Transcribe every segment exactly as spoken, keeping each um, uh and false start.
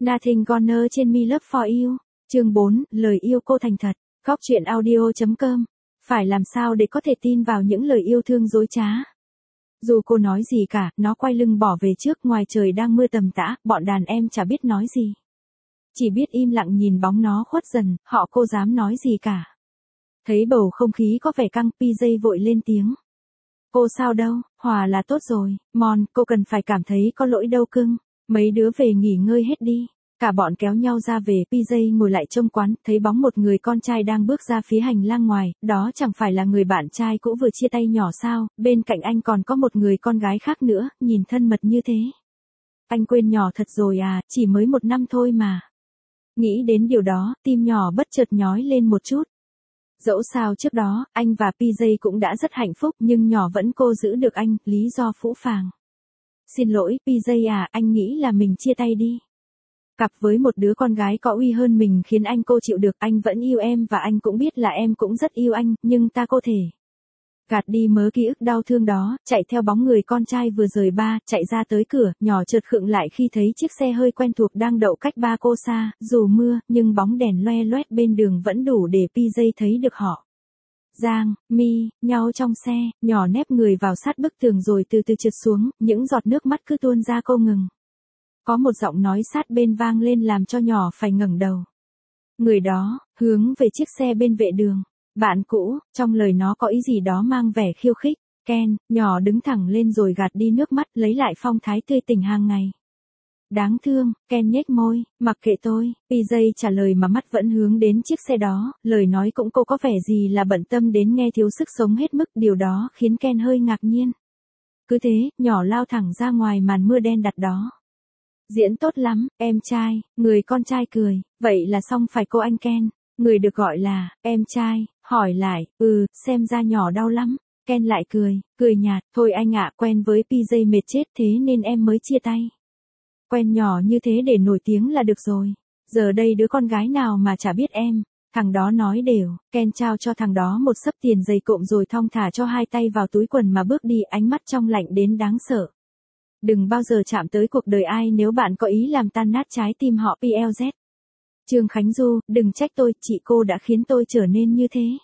Nothing Gonna Change Me Love For You. Chương bốn, lời yêu cô thành thật. Góc truyện audio chấm com. Phải làm sao để có thể tin vào những lời yêu thương dối trá? Dù cô nói gì cả, nó quay lưng bỏ về trước, ngoài trời đang mưa tầm tã, bọn đàn em chả biết nói gì. Chỉ biết im lặng nhìn bóng nó khuất dần, họ cô dám nói gì cả. Thấy bầu không khí có vẻ căng, pê giê vội lên tiếng. Cô sao đâu, hòa là tốt rồi, Mon, cô cần phải cảm thấy có lỗi đâu cưng. Mấy đứa về nghỉ ngơi hết đi. Cả bọn kéo nhau ra về, pê giê ngồi lại trông quán, thấy bóng một người con trai đang bước ra phía hành lang ngoài, đó chẳng phải là người bạn trai cũ vừa chia tay nhỏ sao, bên cạnh anh còn có một người con gái khác nữa, nhìn thân mật như thế. Anh quên nhỏ thật rồi à, chỉ mới một năm thôi mà. Nghĩ đến điều đó, tim nhỏ bất chợt nhói lên một chút. Dẫu sao trước đó, anh và pê giê cũng đã rất hạnh phúc, nhưng nhỏ vẫn cô giữ được anh, lý do phũ phàng. Xin lỗi, pê giê à, anh nghĩ là mình chia tay đi. Cặp với một đứa con gái có uy hơn mình khiến anh cô chịu được, anh vẫn yêu em và anh cũng biết là em cũng rất yêu anh, nhưng ta có thể gạt đi mớ ký ức đau thương đó, chạy theo bóng người con trai vừa rời ba, chạy ra tới cửa, nhỏ chợt khựng lại khi thấy chiếc xe hơi quen thuộc đang đậu cách ba cô xa, dù mưa, nhưng bóng đèn loe loét bên đường vẫn đủ để pê giê thấy được họ. Giang, Mi, nhau trong xe, nhỏ nép người vào sát bức tường rồi từ từ trượt xuống, những giọt nước mắt cứ tuôn ra cô ngừng. Có một giọng nói sát bên vang lên làm cho nhỏ phải ngẩng đầu. Người đó, hướng về chiếc xe bên vệ đường. Bạn cũ, trong lời nó có ý gì đó mang vẻ khiêu khích. Ken, nhỏ đứng thẳng lên rồi gạt đi nước mắt, lấy lại phong thái tươi tỉnh hàng ngày. Đáng thương, Ken nhếch môi, mặc kệ tôi, pê giê trả lời mà mắt vẫn hướng đến chiếc xe đó, lời nói cũng cô có vẻ gì là bận tâm đến nghe thiếu sức sống hết mức, điều đó khiến Ken hơi ngạc nhiên. Cứ thế, nhỏ lao thẳng ra ngoài màn mưa đen đặc đó. Diễn tốt lắm, em trai, người con trai cười, vậy là xong phải cô anh Ken, người được gọi là, em trai, hỏi lại, ừ, xem ra nhỏ đau lắm, Ken lại cười, cười nhạt, thôi anh ạ, quen với pê giê mệt chết thế nên em mới chia tay. Quen nhỏ như thế để nổi tiếng là được rồi, giờ đây đứa con gái nào mà chả biết em, thằng đó nói đều, Ken trao cho thằng đó một xấp tiền dày cộm rồi thong thả cho hai tay vào túi quần mà bước đi, ánh mắt trong lạnh đến đáng sợ. Đừng bao giờ chạm tới cuộc đời ai nếu bạn có ý làm tan nát trái tim họ. pê lờ dét. Trương Khánh Du, đừng trách tôi, chị cô đã khiến tôi trở nên như thế.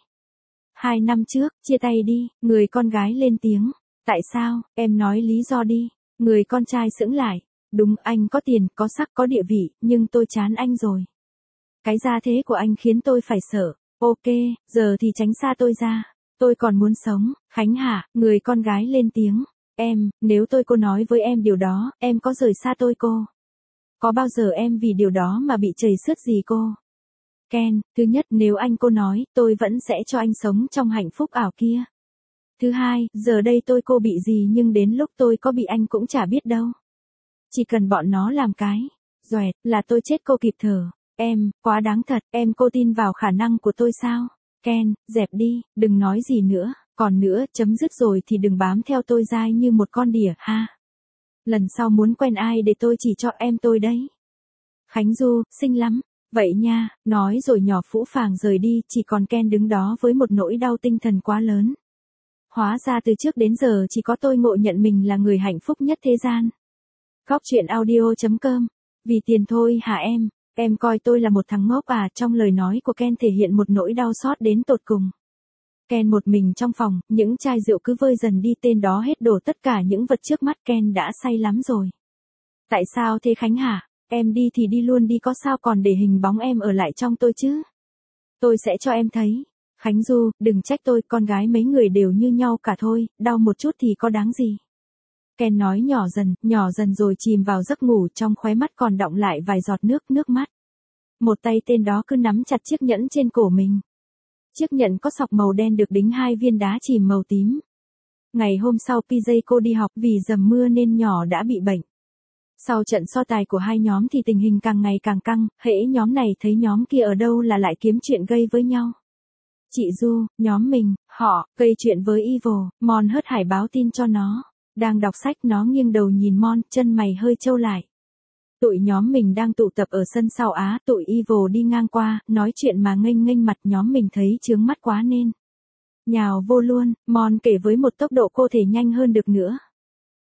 Hai năm trước, chia tay đi, người con gái lên tiếng. Tại sao, em nói lý do đi. Người con trai sững lại. Đúng, anh có tiền, có sắc, có địa vị, nhưng tôi chán anh rồi. Cái gia thế của anh khiến tôi phải sợ. Ok, giờ thì tránh xa tôi ra. Tôi còn muốn sống. Khánh hả, người con gái lên tiếng. Em, nếu tôi cô nói với em điều đó, em có rời xa tôi cô? Có bao giờ em vì điều đó mà bị chầy xước gì cô? Ken, thứ nhất, nếu anh cô nói, tôi vẫn sẽ cho anh sống trong hạnh phúc ảo kia. Thứ hai, giờ đây tôi cô bị gì nhưng đến lúc tôi có bị anh cũng chả biết đâu. Chỉ cần bọn nó làm cái doẹt là tôi chết cô kịp thở. Em, quá đáng thật, em cô tin vào khả năng của tôi sao? Ken, dẹp đi, đừng nói gì nữa. Còn nữa, chấm dứt rồi thì đừng bám theo tôi dai như một con đỉa, ha. Lần sau muốn quen ai để tôi chỉ cho em tôi đấy. Khánh Du, xinh lắm. Vậy nha, nói rồi nhỏ phũ phàng rời đi, chỉ còn Ken đứng đó với một nỗi đau tinh thần quá lớn. Hóa ra từ trước đến giờ chỉ có tôi ngộ nhận mình là người hạnh phúc nhất thế gian. Góc truyện audio chấm com. Vì tiền thôi hả em? Em coi tôi là một thằng ngốc à? Trong lời nói của Ken thể hiện một nỗi đau xót đến tột cùng. Ken một mình trong phòng, những chai rượu cứ vơi dần đi, tên đó hết đổ tất cả những vật trước mắt, Ken đã say lắm rồi. Tại sao thế Khánh hả? Em đi thì đi luôn đi, có sao còn để hình bóng em ở lại trong tôi chứ? Tôi sẽ cho em thấy. Khánh Du, đừng trách tôi, con gái mấy người đều như nhau cả thôi, đau một chút thì có đáng gì. Ken nói nhỏ dần, nhỏ dần rồi chìm vào giấc ngủ, trong khóe mắt còn đọng lại vài giọt nước, nước mắt. Một tay tên đó cứ nắm chặt chiếc nhẫn trên cổ mình. Chiếc nhẫn có sọc màu đen được đính hai viên đá chìm màu tím. Ngày hôm sau pê giê cô đi học, vì dầm mưa nên nhỏ đã bị bệnh. Sau trận so tài của hai nhóm thì tình hình càng ngày càng căng, hễ nhóm này thấy nhóm kia ở đâu là lại kiếm chuyện gây với nhau. Chị Du, nhóm mình, họ, gây chuyện với Evil, Mon hớt hải báo tin cho nó. Đang đọc sách nó nghiêng đầu nhìn Mon, chân mày hơi trâu lại. Tụi nhóm mình đang tụ tập ở sân sau á, tụi Evil đi ngang qua, nói chuyện mà nghênh nghênh mặt, nhóm mình thấy chướng mắt quá nên nhào vô luôn, Mon kể với một tốc độ cô thể nhanh hơn được nữa.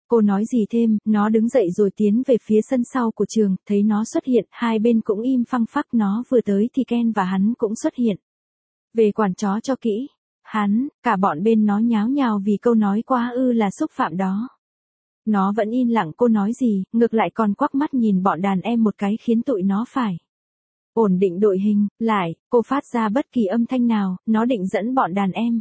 Cô nói gì thêm, nó đứng dậy rồi tiến về phía sân sau của trường, thấy nó xuất hiện, hai bên cũng im phăng phắc, nó vừa tới thì Ken và hắn cũng xuất hiện. Về quản chó cho kỹ. Hắn, cả bọn bên nó nháo nhào vì câu nói quá ư là xúc phạm đó. Nó vẫn im lặng, cô nói gì, ngược lại còn quắc mắt nhìn bọn đàn em một cái khiến tụi nó phải ổn định đội hình lại, cô phát ra bất kỳ âm thanh nào, nó định dẫn bọn đàn em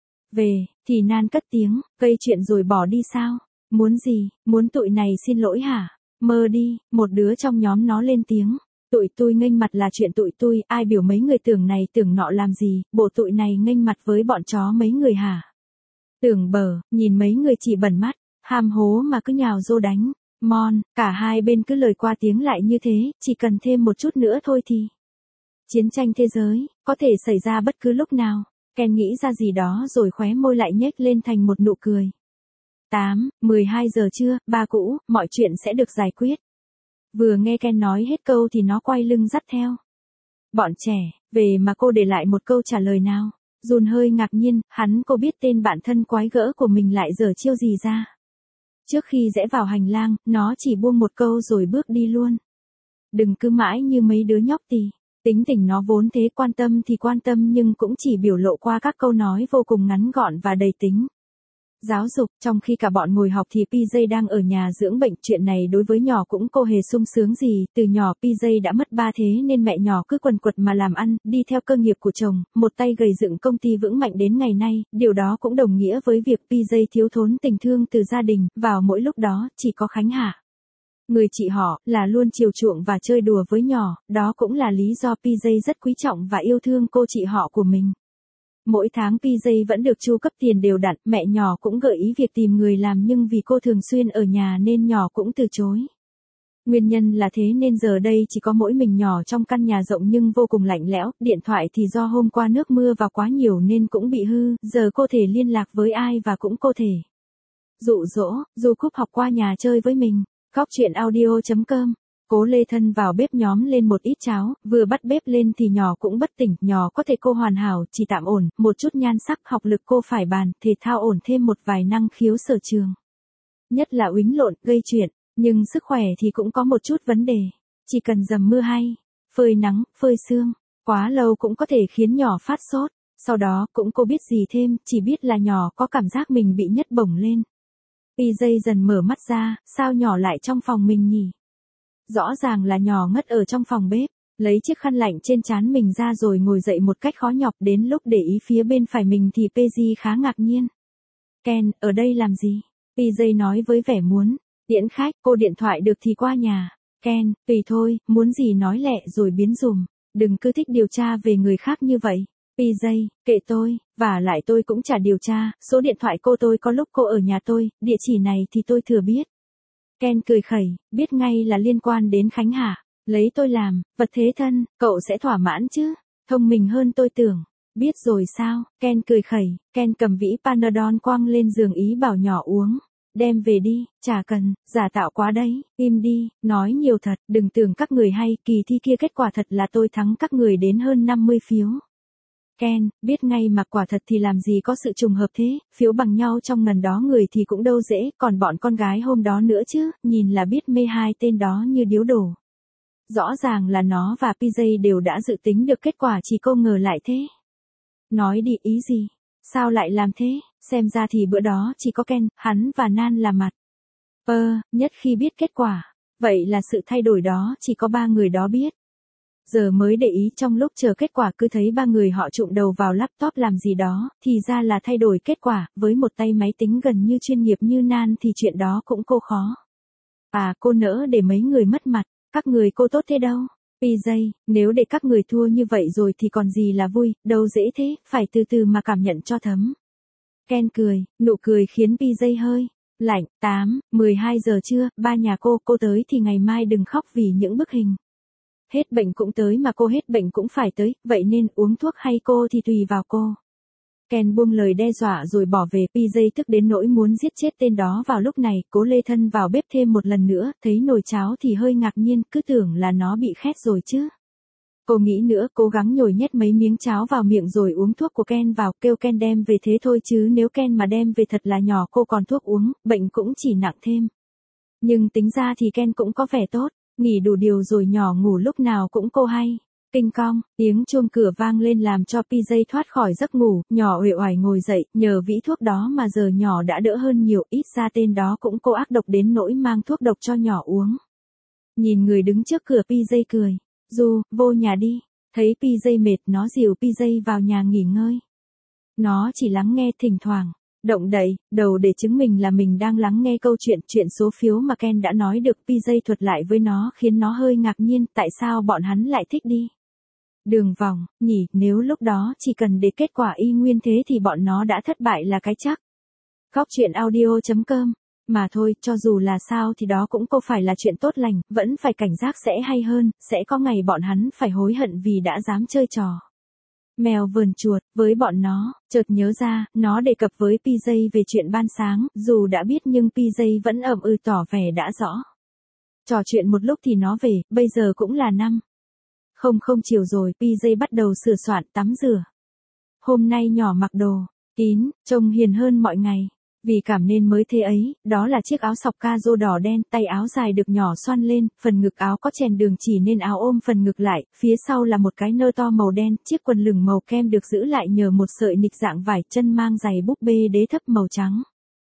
về, thì Nan cất tiếng, gây chuyện rồi bỏ đi sao? Muốn gì, muốn tụi này xin lỗi hả? Mơ đi, một đứa trong nhóm nó lên tiếng. Tụi tôi nghênh mặt là chuyện tụi tôi, ai biểu mấy người tưởng này tưởng nọ làm gì, bộ tụi này nghênh mặt với bọn chó mấy người hả? Tưởng bờ, nhìn mấy người chỉ bẩn mắt, ham hố mà cứ nhào rô đánh. Mon, cả hai bên cứ lời qua tiếng lại như thế, chỉ cần thêm một chút nữa thôi thì chiến tranh thế giới, có thể xảy ra bất cứ lúc nào. Ken nghĩ ra gì đó rồi khóe môi lại nhếch lên thành một nụ cười. tám, mười hai giờ trưa, ba cũ, mọi chuyện sẽ được giải quyết. Vừa nghe Ken nói hết câu thì nó quay lưng dắt theo bọn trẻ, về mà cô để lại một câu trả lời nào. Jun hơi ngạc nhiên, hắn cô biết tên bạn thân quái gỡ của mình lại giở chiêu gì ra. Trước khi rẽ vào hành lang, nó chỉ buông một câu rồi bước đi luôn. Đừng cứ mãi như mấy đứa nhóc tì. Tính tình nó vốn thế, quan tâm thì quan tâm nhưng cũng chỉ biểu lộ qua các câu nói vô cùng ngắn gọn và đầy tính giáo dục. Trong khi cả bọn ngồi học thì pê gi đang ở nhà dưỡng bệnh. Chuyện này đối với nhỏ cũng cô hề sung sướng gì. Từ nhỏ pê gi đã mất ba thế nên mẹ nhỏ cứ quần quật mà làm ăn, đi theo cơ nghiệp của chồng, một tay gầy dựng công ty vững mạnh đến ngày nay. Điều đó cũng đồng nghĩa với việc pê gi thiếu thốn tình thương từ gia đình. Vào mỗi lúc đó, chỉ có Khánh Hà, người chị họ, là luôn chiều chuộng và chơi đùa với nhỏ. Đó cũng là lý do pê gi rất quý trọng và yêu thương cô chị họ của mình. Mỗi tháng pê gi vẫn được chu cấp tiền đều đặn, mẹ nhỏ cũng gợi ý việc tìm người làm nhưng vì cô thường xuyên ở nhà nên nhỏ cũng từ chối. Nguyên nhân là thế nên giờ đây chỉ có mỗi mình nhỏ trong căn nhà rộng nhưng vô cùng lạnh lẽo. Điện thoại thì do hôm qua nước mưa vào quá nhiều nên cũng bị hư, giờ cô thể liên lạc với ai và cũng cô thể dụ dỗ, du cúp học qua nhà chơi với mình. Góc truyện audio chấm com. Cố Lê Thân vào bếp nhóm lên một ít cháo, vừa bắt bếp lên thì nhỏ cũng bất tỉnh, nhỏ có thể cô hoàn hảo, chỉ tạm ổn, một chút nhan sắc, học lực cô phải bàn, thể thao ổn, thêm một vài năng khiếu sở trường. Nhất là uýnh lộn, gây chuyện, nhưng sức khỏe thì cũng có một chút vấn đề. Chỉ cần dầm mưa hay, phơi nắng, phơi sương, quá lâu cũng có thể khiến nhỏ phát sốt. Sau đó cũng cô biết gì thêm, chỉ biết là nhỏ có cảm giác mình bị nhấc bổng lên. pê gi dần mở mắt ra, sao nhỏ lại trong phòng mình nhỉ? Rõ ràng là nhỏ ngất ở trong phòng bếp, lấy chiếc khăn lạnh trên trán mình ra rồi ngồi dậy một cách khó nhọc. Đến lúc để ý phía bên phải mình thì pê gi khá ngạc nhiên. Ken, ở đây làm gì? pê gi nói với vẻ muốn tiễn khách, cô điện thoại được thì qua nhà. Ken, tùy thôi, muốn gì nói lẹ rồi biến dùm, đừng cứ thích điều tra về người khác như vậy. pê gi, kệ tôi, và lại tôi cũng chả điều tra, số điện thoại cô tôi có lúc cô ở nhà tôi, địa chỉ này thì tôi thừa biết. Ken cười khẩy, biết ngay là liên quan đến Khánh hả? Lấy tôi làm vật thế thân, cậu sẽ thỏa mãn chứ? Thông minh hơn tôi tưởng. Biết rồi sao? Ken cười khẩy, Ken cầm vĩ Panadol quăng lên giường ý bảo nhỏ uống. Đem về đi, chả cần, giả tạo quá đấy, im đi, nói nhiều thật, đừng tưởng các người hay, kỳ thi kia kết quả thật là tôi thắng các người đến hơn năm mươi phiếu. Ken, biết ngay mà quả thật thì làm gì có sự trùng hợp thế, phiếu bằng nhau trong ngần đó người thì cũng đâu dễ, còn bọn con gái hôm đó nữa chứ, nhìn là biết mê hai tên đó như điếu đổ. Rõ ràng là nó và pê gi đều đã dự tính được kết quả, chỉ cô ngờ lại thế. Nói đi, ý gì? Sao lại làm thế? Xem ra thì bữa đó chỉ có Ken, hắn và Nan là mặt pơ nhất khi biết kết quả. Vậy là sự thay đổi đó chỉ có ba người đó biết. Giờ mới để ý, trong lúc chờ kết quả cứ thấy ba người họ trụm đầu vào laptop làm gì đó, thì ra là thay đổi kết quả. Với một tay máy tính gần như chuyên nghiệp như Nan thì chuyện đó cũng cô khó. À, cô nỡ để mấy người mất mặt, các người cô tốt thế đâu. pê gi, nếu để các người thua như vậy rồi thì còn gì là vui, đâu dễ thế, phải từ từ mà cảm nhận cho thấm. Ken cười, nụ cười khiến pê gi hơi lạnh. tám, mười hai giờ trưa, ba nhà cô, cô tới thì ngày mai đừng khóc vì những bức hình. Hết bệnh cũng tới mà cô hết bệnh cũng phải tới, vậy nên uống thuốc hay cô thì tùy vào cô. Ken buông lời đe dọa rồi bỏ về, pê gi tức đến nỗi muốn giết chết tên đó vào lúc này. Cố Lê Thân vào bếp thêm một lần nữa, thấy nồi cháo thì hơi ngạc nhiên, cứ tưởng là nó bị khét rồi chứ. Cô nghĩ nữa, cố gắng nhồi nhét mấy miếng cháo vào miệng rồi uống thuốc của Ken vào, kêu Ken đem về thế thôi chứ nếu Ken mà đem về thật là nhỏ cô còn thuốc uống, bệnh cũng chỉ nặng thêm. Nhưng tính ra thì Ken cũng có vẻ tốt, nghỉ đủ điều rồi nhỏ ngủ lúc nào cũng cô hay. Kinh cong, tiếng chuông cửa vang lên làm cho pê gi thoát khỏi giấc ngủ, nhỏ uể oải ngồi dậy, nhờ vĩ thuốc đó mà giờ nhỏ đã đỡ hơn nhiều, ít ra tên đó cũng cô ác độc đến nỗi mang thuốc độc cho nhỏ uống. Nhìn người đứng trước cửa pê gi cười, Du, vô nhà đi, thấy pê gi mệt nó dìu pê gi vào nhà nghỉ ngơi. Nó chỉ lắng nghe thỉnh thoảng, động đậy, đầu để chứng minh là mình đang lắng nghe câu chuyện, chuyện số phiếu mà Ken đã nói được pê gi thuật lại với nó khiến nó hơi ngạc nhiên tại sao bọn hắn lại thích đi. Đường vòng, nhỉ, nếu lúc đó chỉ cần để kết quả y nguyên thế thì bọn nó đã thất bại là cái chắc. Góc chuyện audio chấm com, mà thôi, cho dù là sao thì đó cũng không phải là chuyện tốt lành, vẫn phải cảnh giác sẽ hay hơn, sẽ có ngày bọn hắn phải hối hận vì đã dám chơi trò. Mèo vườn chuột, với bọn nó, chợt nhớ ra, nó đề cập với pê gi về chuyện ban sáng, dù đã biết nhưng pê gi vẫn ậm ừ tỏ vẻ đã rõ. Trò chuyện một lúc thì nó về, bây giờ cũng là năm. Không không chiều rồi, pê gi bắt đầu sửa soạn tắm rửa. Hôm nay nhỏ mặc đồ kín, trông hiền hơn mọi ngày. Vì cảm nên mới thế ấy, đó là chiếc áo sọc ca rô đỏ đen, tay áo dài được nhỏ xoăn lên, phần ngực áo có chèn đường chỉ nên áo ôm phần ngực lại, phía sau là một cái nơ to màu đen, chiếc quần lửng màu kem được giữ lại nhờ một sợi nịch dạng vải, chân mang giày búp bê đế thấp màu trắng.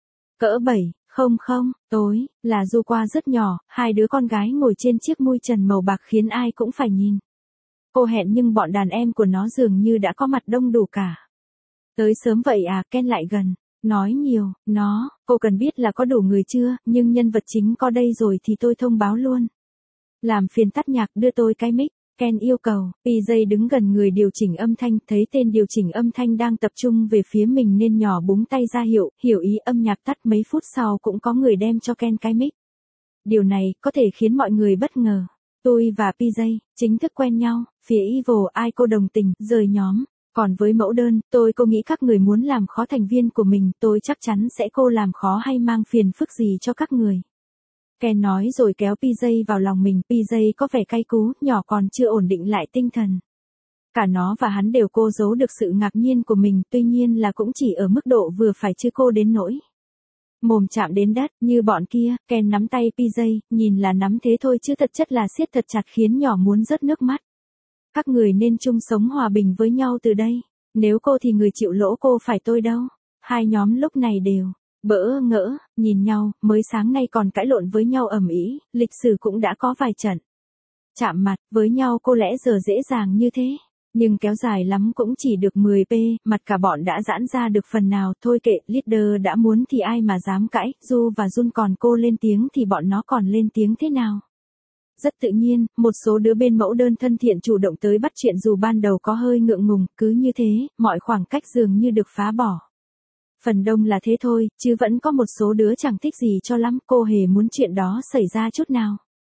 Cỡ bảy, không không, tối, là Du qua rất nhỏ, hai đứa con gái ngồi trên chiếc mui trần màu bạc khiến ai cũng phải nhìn. Cô hẹn nhưng bọn đàn em của nó dường như đã có mặt đông đủ cả. Tới sớm vậy à, Ken lại gần. Nói nhiều, nó, cô cần biết là có đủ người chưa, nhưng nhân vật chính có đây rồi thì tôi thông báo luôn. Làm phiền tắt nhạc đưa tôi cái mic, Ken yêu cầu, pê gi đứng gần người điều chỉnh âm thanh, thấy tên điều chỉnh âm thanh đang tập trung về phía mình nên nhỏ búng tay ra hiệu, hiểu ý âm nhạc tắt mấy phút sau cũng có người đem cho Ken cái mic. Điều này có thể khiến mọi người bất ngờ. Tôi và pê gi, chính thức quen nhau, phía Evil ai cô đồng tình, rời nhóm. Còn với mẫu đơn, tôi cô nghĩ các người muốn làm khó thành viên của mình, tôi chắc chắn sẽ cô làm khó hay mang phiền phức gì cho các người. Ken nói rồi kéo pê gi vào lòng mình, pê gi có vẻ cay cú, nhỏ còn chưa ổn định lại tinh thần. Cả nó và hắn đều cô giấu được sự ngạc nhiên của mình, tuy nhiên là cũng chỉ ở mức độ vừa phải chứ cô đến nỗi. Mồm chạm đến đất, như bọn kia, Ken nắm tay pê gi, nhìn là nắm thế thôi chứ thật chất là siết thật chặt khiến nhỏ muốn rớt nước mắt. Các người nên chung sống hòa bình với nhau từ đây. Nếu cô thì người chịu lỗ cô phải tôi đâu. Hai nhóm lúc này đều bỡ ngỡ, nhìn nhau, mới sáng nay còn cãi lộn với nhau ầm ĩ, lịch sử cũng đã có vài trận. Chạm mặt với nhau cô lẽ giờ dễ dàng như thế. Nhưng kéo dài lắm cũng chỉ được mười phút, mặt cả bọn đã giãn ra được phần nào, thôi kệ, leader đã muốn thì ai mà dám cãi, Du và Jun còn cô lên tiếng thì bọn nó còn lên tiếng thế nào. Rất tự nhiên, một số đứa bên mẫu đơn thân thiện chủ động tới bắt chuyện dù ban đầu có hơi ngượng ngùng, cứ như thế, mọi khoảng cách dường như được phá bỏ. Phần đông là thế thôi, chứ vẫn có một số đứa chẳng thích gì cho lắm, cô hề muốn chuyện đó xảy ra chút nào.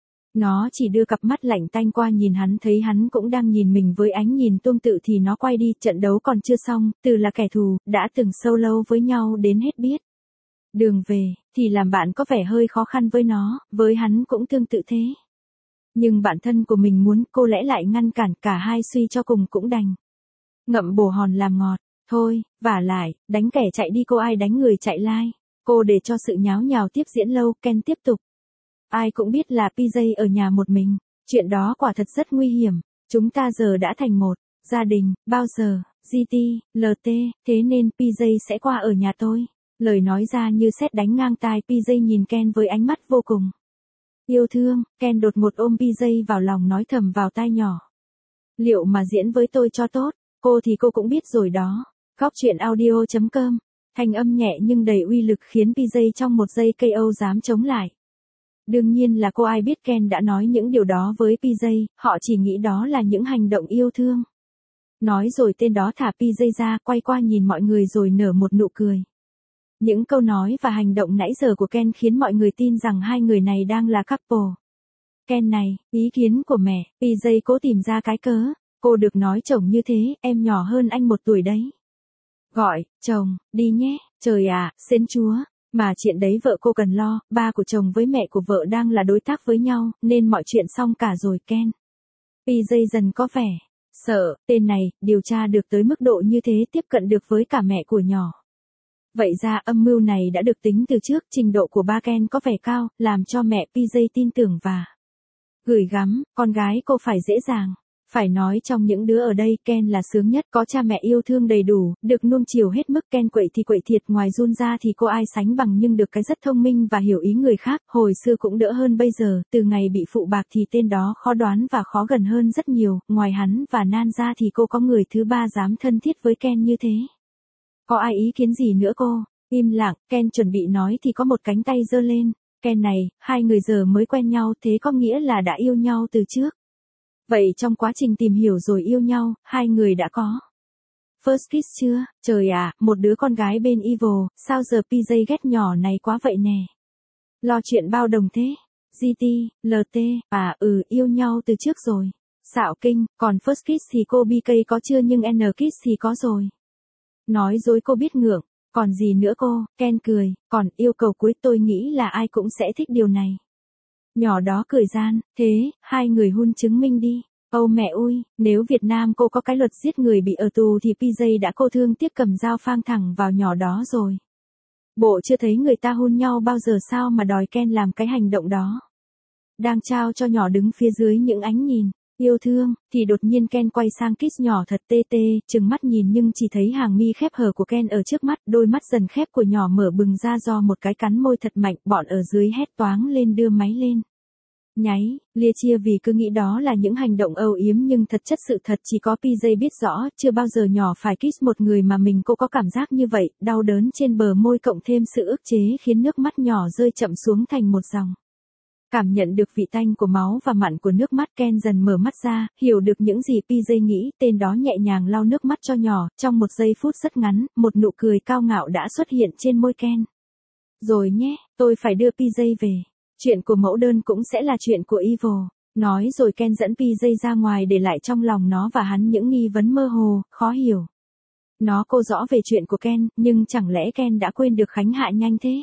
Nó chỉ đưa cặp mắt lạnh tanh qua nhìn hắn, thấy hắn cũng đang nhìn mình với ánh nhìn tương tự thì nó quay đi, trận đấu còn chưa xong, từ là kẻ thù, đã từng sâu lâu với nhau đến hết biết. Đường về, thì làm bạn có vẻ hơi khó khăn với nó, với hắn cũng tương tự thế. Nhưng bản thân của mình muốn, cô lẽ lại ngăn cản, cả hai suy cho cùng cũng đành. Ngậm bồ hòn làm ngọt, thôi, vả lại, đánh kẻ chạy đi cô ai đánh người chạy lai. Cô để cho sự nháo nhào tiếp diễn lâu, Ken tiếp tục. Ai cũng biết là pê gi ở nhà một mình, chuyện đó quả thật rất nguy hiểm, chúng ta giờ đã thành một gia đình, bao giờ, giê tê, lờ tê, thế nên pê gi sẽ qua ở nhà tôi. Lời nói ra như sét đánh ngang tai, pê gi nhìn Ken với ánh mắt vô cùng yêu thương, Ken đột ngột ôm pê gi vào lòng nói thầm vào tai nhỏ. Liệu mà diễn với tôi cho tốt, cô thì cô cũng biết rồi đó. Góc chuyện audio chấm com, thanh âm nhẹ nhưng đầy uy lực khiến pê gi trong một giây ca o dám chống lại. Đương nhiên là cô ai biết Ken đã nói những điều đó với pê gi, họ chỉ nghĩ đó là những hành động yêu thương. Nói rồi tên đó thả pê gi ra, quay qua nhìn mọi người rồi nở một nụ cười. Những câu nói và hành động nãy giờ của Ken khiến mọi người tin rằng hai người này đang là couple. Ken này, ý kiến của mẹ, pê gi cố tìm ra cái cớ, cô được nói chồng như thế, em nhỏ hơn anh một tuổi đấy. Gọi, chồng, đi nhé, trời ạ, sến chúa, mà chuyện đấy vợ cô cần lo, ba của chồng với mẹ của vợ đang là đối tác với nhau, nên mọi chuyện xong cả rồi Ken. pê gi dần có vẻ sợ, tên này, điều tra được tới mức độ như thế tiếp cận được với cả mẹ của nhỏ. Vậy ra âm mưu này đã được tính từ trước, trình độ của ba Ken có vẻ cao, làm cho mẹ pê gi tin tưởng và gửi gắm, con gái cô phải dễ dàng. Phải nói trong những đứa ở đây Ken là sướng nhất, có cha mẹ yêu thương đầy đủ, được nuông chiều hết mức. Ken quậy thì quậy thiệt, ngoài Jun ra thì cô ai sánh bằng, nhưng được cái rất thông minh và hiểu ý người khác, hồi xưa cũng đỡ hơn bây giờ, từ ngày bị phụ bạc thì tên đó khó đoán và khó gần hơn rất nhiều, ngoài hắn và Nan ra thì cô có người thứ ba dám thân thiết với Ken như thế. Có ai ý kiến gì nữa cô? Im lặng, Ken chuẩn bị nói thì có một cánh tay giơ lên. Ken này, hai người giờ mới quen nhau, thế có nghĩa là đã yêu nhau từ trước. Vậy trong quá trình tìm hiểu rồi yêu nhau, hai người đã có first kiss chưa? Trời ạ, à, một đứa con gái bên Evil, sao giờ pê gi ghét nhỏ này quá vậy nè. Lo chuyện bao đồng thế. giê tê, lờ tê, à ừ, yêu nhau từ trước rồi. Xạo kinh, còn first kiss thì cô bê ca có chưa nhưng N kiss thì có rồi. Nói dối cô biết ngượng, còn gì nữa cô? Ken cười, còn yêu cầu cuối tôi nghĩ là ai cũng sẽ thích điều này. Nhỏ đó cười gian, thế, hai người hun chứng minh đi. Âu mẹ ui, nếu Việt Nam cô có cái luật giết người bị ở tù thì pê gi đã cô thương tiếc cầm dao phang thẳng vào nhỏ đó rồi. Bộ chưa thấy người ta hôn nhau bao giờ sao mà đòi Ken làm cái hành động đó. Đang trao cho nhỏ đứng phía dưới những ánh nhìn yêu thương, thì đột nhiên Ken quay sang kiss nhỏ thật tê tê, trừng mắt nhìn nhưng chỉ thấy hàng mi khép hờ của Ken ở trước mắt, đôi mắt dần khép của nhỏ mở bừng ra do một cái cắn môi thật mạnh, bọn ở dưới hét toáng lên đưa máy lên. Nháy, lia chia vì cứ nghĩ đó là những hành động âu yếm nhưng thật chất sự thật chỉ có pê gi biết rõ, chưa bao giờ nhỏ phải kiss một người mà mình cô có cảm giác như vậy, đau đớn trên bờ môi cộng thêm sự ức chế khiến nước mắt nhỏ rơi chậm xuống thành một dòng. Cảm nhận được vị tanh của máu và mặn của nước mắt, Ken dần mở mắt ra, hiểu được những gì pê gi nghĩ, tên đó nhẹ nhàng lau nước mắt cho nhỏ, trong một giây phút rất ngắn, một nụ cười cao ngạo đã xuất hiện trên môi Ken. Rồi nhé, tôi phải đưa pê gi về. Chuyện của mẫu đơn cũng sẽ là chuyện của Evil. Nói rồi Ken dẫn pê gi ra ngoài để lại trong lòng nó và hắn những nghi vấn mơ hồ, khó hiểu. Nó cô rõ về chuyện của Ken, nhưng chẳng lẽ Ken đã quên được Khánh Hạ nhanh thế?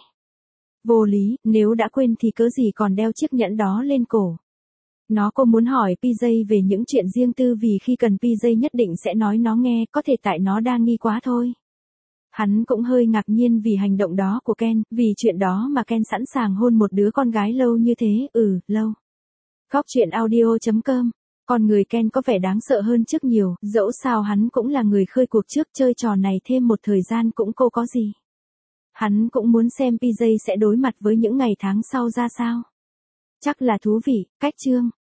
Vô lý, nếu đã quên thì cớ gì còn đeo chiếc nhẫn đó lên cổ. Nó cô muốn hỏi pê gi về những chuyện riêng tư vì khi cần pê gi nhất định sẽ nói nó nghe, có thể tại nó đang nghi quá thôi. Hắn cũng hơi ngạc nhiên vì hành động đó của Ken, vì chuyện đó mà Ken sẵn sàng hôn một đứa con gái lâu như thế, ừ, lâu. Góc truyện audio chấm com. Con người Ken có vẻ đáng sợ hơn trước nhiều, dẫu sao hắn cũng là người khơi cuộc trước chơi trò này thêm một thời gian cũng cô có gì. Hắn cũng muốn xem pê gi sẽ đối mặt với những ngày tháng sau ra sao. Chắc là thú vị, cách chương.